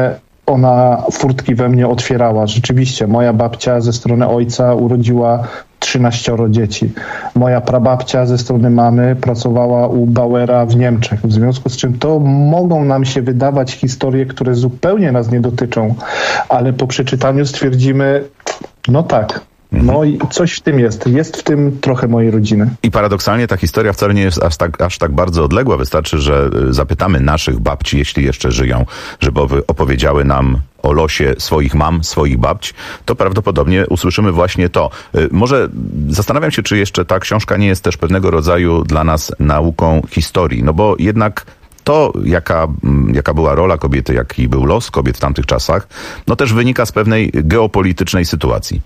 ona furtki we mnie otwierała. Rzeczywiście, moja babcia ze strony ojca urodziła 13 dzieci. Moja prababcia ze strony mamy pracowała u Bauera w Niemczech. W związku z czym to mogą nam się wydawać historie, które zupełnie nas nie dotyczą, ale po przeczytaniu stwierdzimy, no tak, no i coś w tym jest. Jest w tym trochę mojej rodziny. I paradoksalnie ta historia wcale nie jest aż tak bardzo odległa. Wystarczy, że zapytamy naszych babci, jeśli jeszcze żyją, żeby opowiedziały nam o losie swoich mam, swoich babć, to prawdopodobnie usłyszymy właśnie to. Może zastanawiam się, czy jeszcze ta książka nie jest też pewnego rodzaju dla nas nauką historii, no bo jednak to, jaka była rola kobiety, jaki był los kobiet w tamtych czasach, no też wynika z pewnej geopolitycznej sytuacji.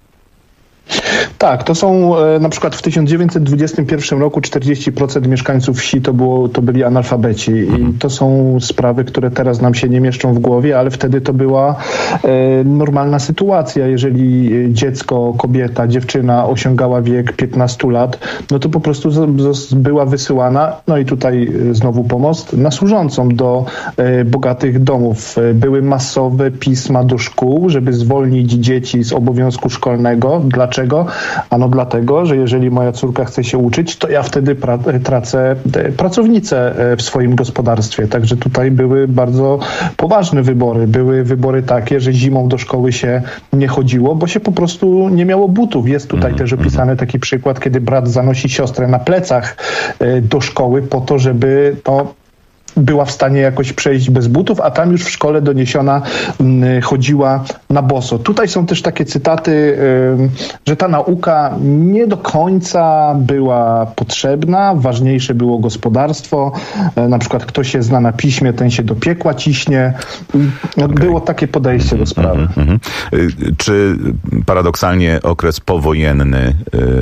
Tak, to są na przykład w 1921 roku 40% mieszkańców wsi to byli analfabeci i to są sprawy, które teraz nam się nie mieszczą w głowie, ale wtedy to była normalna sytuacja. Jeżeli dziecko, kobieta, dziewczyna osiągała wiek 15 lat, no to po prostu była wysyłana, no i tutaj znowu pomost, na służącą do bogatych domów. Były masowe pisma do szkół, żeby zwolnić dzieci z obowiązku szkolnego. Dlaczego? Ano dlatego, że jeżeli moja córka chce się uczyć, to ja wtedy tracę pracownicę w swoim gospodarstwie. Także tutaj były bardzo poważne wybory. Były wybory takie, że zimą do szkoły się nie chodziło, bo się po prostu nie miało butów. Jest tutaj też opisany taki przykład, kiedy brat zanosi siostrę na plecach do szkoły po to, żeby była w stanie jakoś przejść bez butów, a tam już w szkole doniesiona chodziła na boso. Tutaj są też takie cytaty, że ta nauka nie do końca była potrzebna, ważniejsze było gospodarstwo, na przykład kto się zna na piśmie, ten się do piekła ciśnie. Było takie podejście do sprawy. Czy paradoksalnie okres powojenny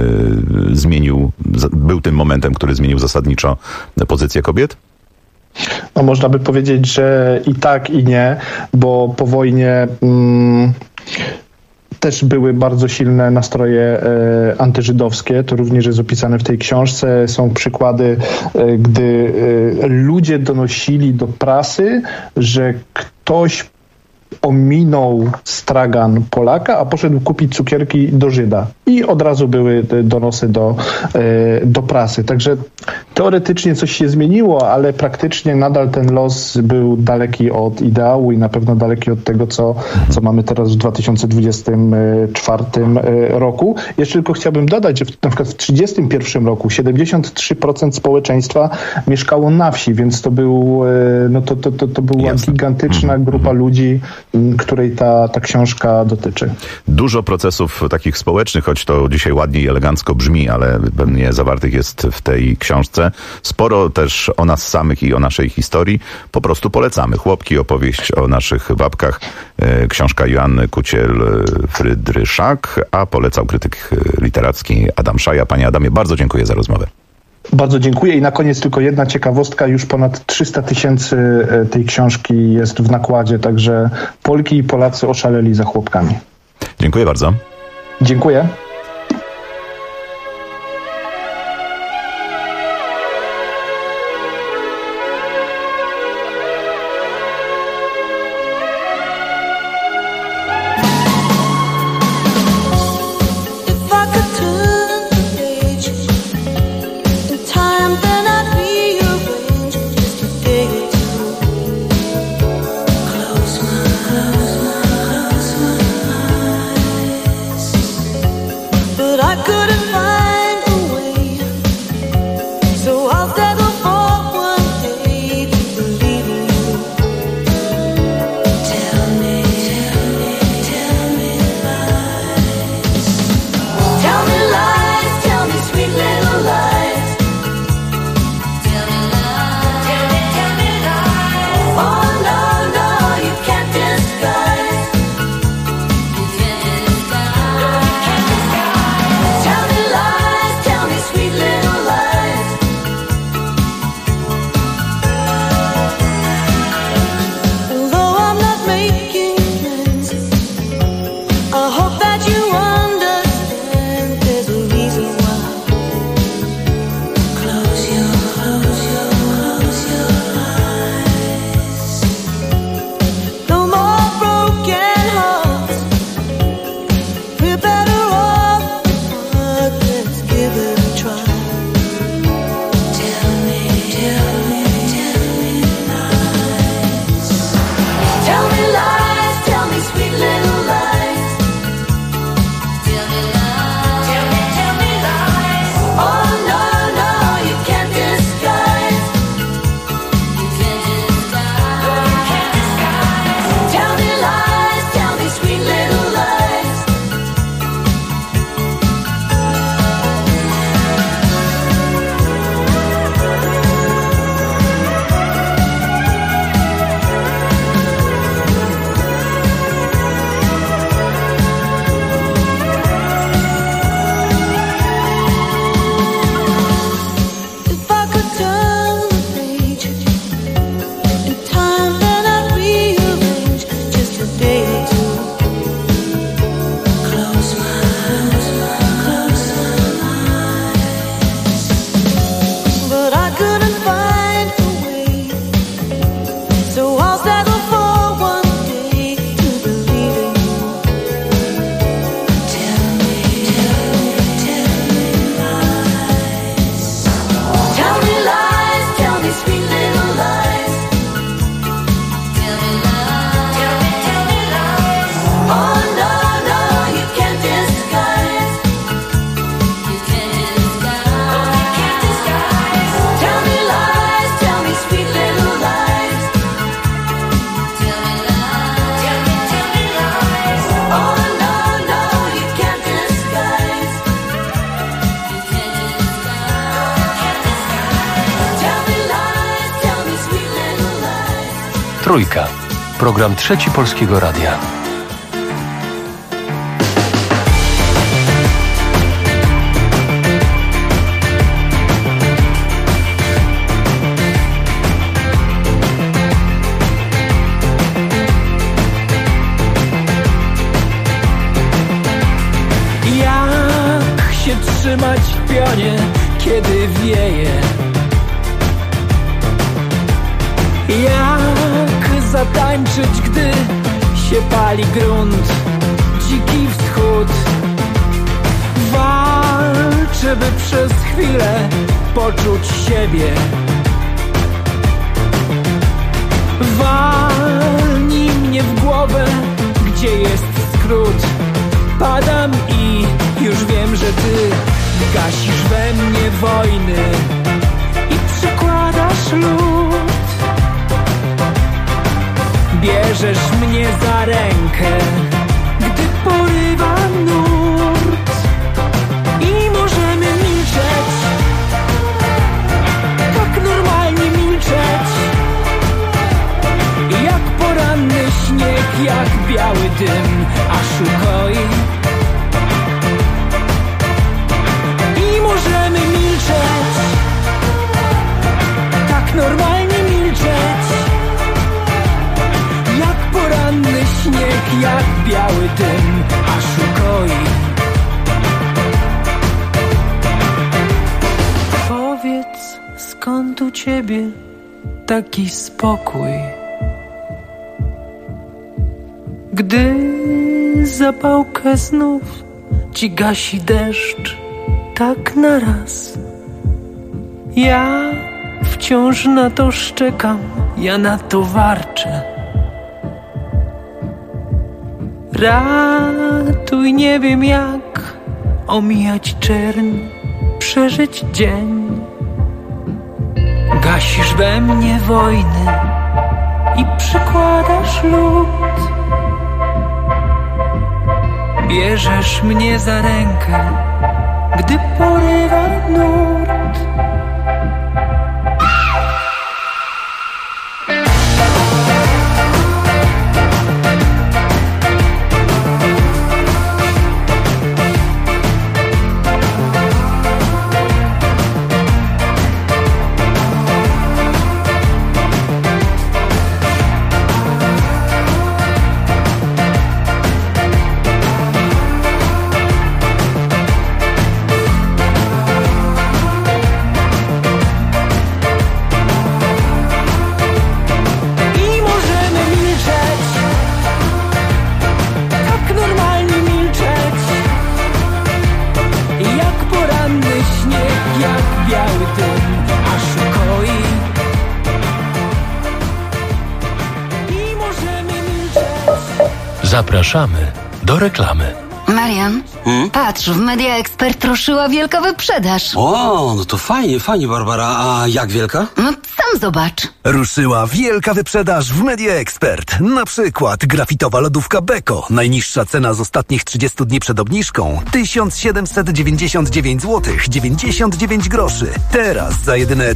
był tym momentem, który zmienił zasadniczo pozycję kobiet? No, można by powiedzieć, że i tak, i nie, bo po wojnie też były bardzo silne nastroje antyżydowskie. To również jest opisane w tej książce. Są przykłady, gdy ludzie donosili do prasy, że ktoś ominął stragan Polaka, a poszedł kupić cukierki do Żyda. I od razu były donosy do prasy. Także teoretycznie coś się zmieniło, ale praktycznie nadal ten los był daleki od ideału i na pewno daleki od tego, co mamy teraz w 2024 roku. Jeszcze tylko chciałbym dodać, że na przykład w 1931 roku 73% społeczeństwa mieszkało na wsi, więc to była gigantyczna grupa ludzi, której ta książka dotyczy. Dużo procesów takich społecznych, choć to dzisiaj ładnie i elegancko brzmi, ale pewnie zawartych jest w tej książce. Sporo też o nas samych i o naszej historii. Po prostu polecamy. Chłopki, opowieść o naszych babkach. Książka Joanny Kuciel-Frydryszak, a polecał krytyk literacki Adam Szaja. Panie Adamie, bardzo dziękuję za rozmowę. Bardzo dziękuję i na koniec tylko jedna ciekawostka. Już ponad 300 000 tej książki jest w nakładzie, także Polki i Polacy oszaleli za chłopkami. Dziękuję bardzo. Dziękuję. Trójka. Program Trzeci Polskiego Radia. Jak się trzymać w pionie, kiedy wieje? Jak zatańczyć, gdy się pali grunt? Dziki wschód. Walczę, by przez chwilę poczuć siebie. Walnij mnie w głowę, gdzie jest skrót. Padam i już wiem, że ty gasisz we mnie wojny i przykładasz lód. Bierzesz mnie za rękę, gdy porywa nurt i możemy milczeć, tak normalnie milczeć, jak poranny śnieg, jak biały dym, aż ukoi. I możemy milczeć, tak normalnie milczeć, jak poranny śnieg, jak biały dym, aż ukoi. Powiedz, skąd u ciebie taki spokój, gdy zapałkę znów ci gasi deszcz tak naraz. Ja wciąż na to szczekam, ja na to warczę. Ratuj, nie wiem jak omijać czerń, przeżyć dzień. Gasisz we mnie wojny i przykładasz lód. Bierzesz mnie za rękę, gdy porywa nurt. Zapraszamy do reklamy. Marian, patrz, w Media Expert ruszyła wielka wyprzedaż. O, no to fajnie, Barbara. A jak wielka? No sam zobacz. Ruszyła wielka wyprzedaż w Media Expert. Na przykład grafitowa lodówka Beko. Najniższa cena z ostatnich 30 dni przed obniżką 1799 zł 99 groszy. Teraz za jedyne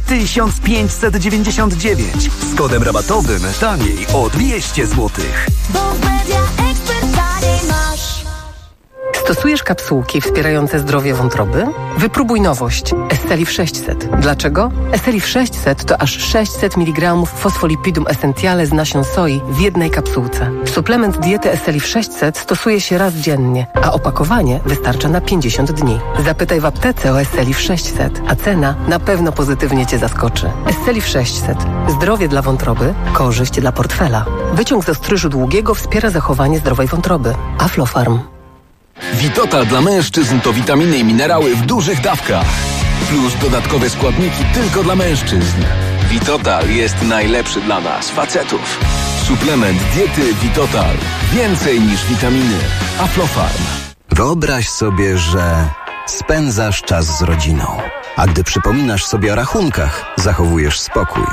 1599. Z kodem rabatowym taniej o 200 zł. Bo w Media Expert taniej masz. Stosujesz kapsułki wspierające zdrowie wątroby? Wypróbuj nowość Esselif 600. Dlaczego? Esselif 600 to aż 600 mg fosfolipidum essentiale z nasion soi w jednej kapsułce. Suplement diety Esselif 600 stosuje się raz dziennie, a opakowanie wystarcza na 50 dni. Zapytaj w aptece o Esselif 600, a cena na pewno pozytywnie Cię zaskoczy. Esselif 600. Zdrowie dla wątroby, korzyść dla portfela. Wyciąg z ostryżu długiego wspiera zachowanie zdrowej wątroby. Aflofarm. Vitotal dla mężczyzn to witaminy i minerały w dużych dawkach. Plus dodatkowe składniki tylko dla mężczyzn. Vitotal jest najlepszy dla nas, facetów. Suplement diety Vitotal. Więcej niż witaminy. Aflofarm. Wyobraź sobie, że spędzasz czas z rodziną. A gdy przypominasz sobie o rachunkach, zachowujesz spokój.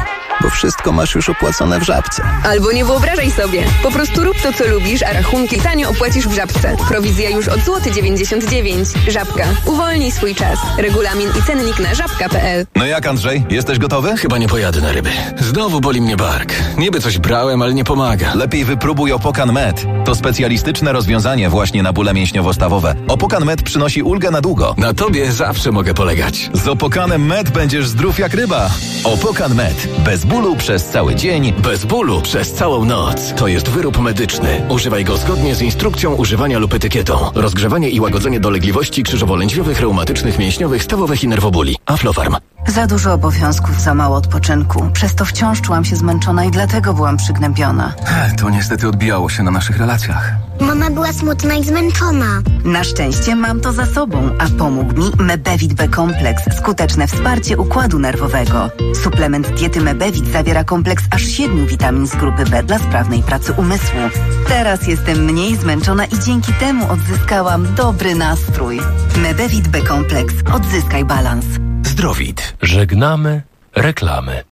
bo wszystko masz już opłacone w Żabce. Albo nie wyobrażaj sobie. Po prostu rób to, co lubisz, a rachunki tanio opłacisz w Żabce. Prowizja już od złoty 99 zł. Żabka. Uwolnij swój czas. Regulamin i cennik na żabka.pl. No jak, Andrzej? Jesteś gotowy? Chyba nie pojadę na ryby. Znowu boli mnie bark. Niby coś brałem, ale nie pomaga. Lepiej wypróbuj Opokan Med. To specjalistyczne rozwiązanie właśnie na bóle mięśniowo-stawowe. Opokan Med przynosi ulgę na długo. Na tobie zawsze mogę polegać. Z Opokanem Med będziesz zdrów jak ryba. Opokan Med. Bez bólu przez cały dzień. Bez bólu przez całą noc. To jest wyrób medyczny. Używaj go zgodnie z instrukcją używania lub etykietą. Rozgrzewanie i łagodzenie dolegliwości krzyżowo-lędźwiowych, reumatycznych, mięśniowych, stawowych i nerwobóli. Aflofarm. Za dużo obowiązków, za mało odpoczynku. Przez to wciąż czułam się zmęczona i dlatego byłam przygnębiona. To niestety odbijało się na naszych relacjach. Mama była smutna i zmęczona. Na szczęście mam to za sobą, a pomógł mi Mebevit B-kompleks. Skuteczne wsparcie układu nerwowego. Suplement diety Mebevit zawiera kompleks aż 7 witamin z grupy B dla sprawnej pracy umysłu. Teraz jestem mniej zmęczona i dzięki temu odzyskałam dobry nastrój. Mebevit B-kompleks. Odzyskaj balans. Zdrowit. Żegnamy reklamy.